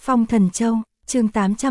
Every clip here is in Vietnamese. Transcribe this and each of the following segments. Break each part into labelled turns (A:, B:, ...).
A: Phong Thần Châu, chương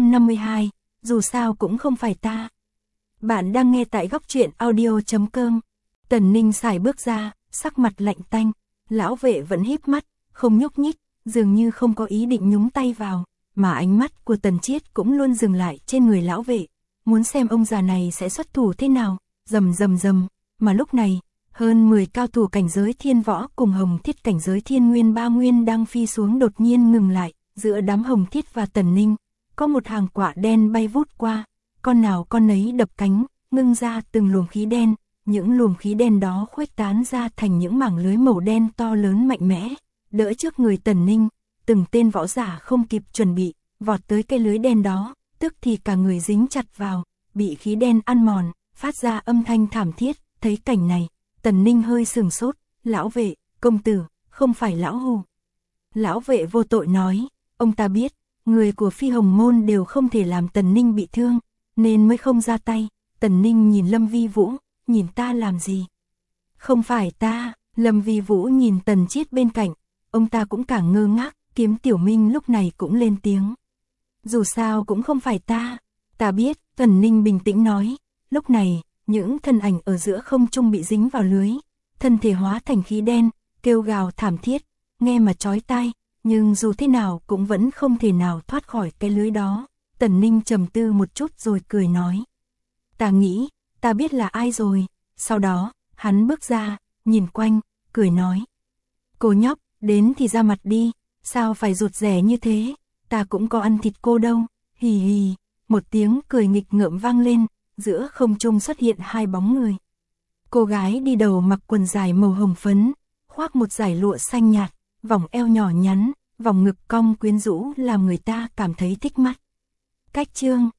A: 852, dù sao cũng không phải ta. Bạn đang nghe tại góc truyện audio.com. Tần Ninh sải bước ra, sắc mặt lạnh tanh, lão vệ vẫn híp mắt, không nhúc nhích, dường như không có ý định nhúng tay vào, mà ánh mắt của Tần Chiết cũng luôn dừng lại trên người lão vệ, muốn xem ông già này sẽ xuất thủ thế nào. Rầm rầm rầm, mà lúc này, hơn 10 cao thủ cảnh giới thiên võ cùng hồng thiết cảnh giới thiên nguyên ba nguyên đang phi xuống đột nhiên ngừng lại, giữa đám hồng thiết và Tần Ninh, có một hàng quả đen bay vút qua, con nào con nấy đập cánh, ngưng ra từng luồng khí đen, những luồng khí đen đó khuếch tán ra thành những mảng lưới màu đen to lớn mạnh mẽ, đỡ trước người Tần Ninh, từng tên võ giả không kịp chuẩn bị, vọt tới cây lưới đen đó, tức thì cả người dính chặt vào, bị khí đen ăn mòn, phát ra âm thanh thảm thiết. Thấy cảnh này, Tần Ninh hơi sừng sốt, lão vệ, công tử, không phải lão hù. Lão vệ vô tội nói, ông ta biết, người của Phi Hồng Môn đều không thể làm Tần Ninh bị thương, nên mới không ra tay. Tần Ninh nhìn Lâm Vi Vũ, nhìn ta làm gì? Không phải ta. Lâm Vi Vũ nhìn Tần Chiết bên cạnh, ông ta cũng càng ngơ ngác. Kiếm Tiểu Minh lúc này cũng lên tiếng. Dù sao cũng không phải ta. Ta biết, Tần Ninh bình tĩnh nói. Lúc này, những thân ảnh ở giữa không trung bị dính vào lưới, thân thể hóa thành khí đen, kêu gào thảm thiết, nghe mà chói tai, nhưng dù thế nào cũng vẫn không thể nào thoát khỏi cái lưới đó. Tần Ninh trầm tư một chút rồi cười nói. Ta nghĩ, ta biết là ai rồi. Sau đó, hắn bước ra, nhìn quanh, cười nói. Cô nhóc, đến thì ra mặt đi, sao phải rụt rè như thế, ta cũng có ăn thịt cô đâu, hì hì. Một tiếng cười nghịch ngợm vang lên, giữa không trung xuất hiện hai bóng người. Cô gái đi đầu mặc quần dài màu hồng phấn, khoác một dải lụa xanh nhạt, vòng eo nhỏ nhắn, vòng ngực cong quyến rũ làm người ta cảm thấy thích mắt. Cách chương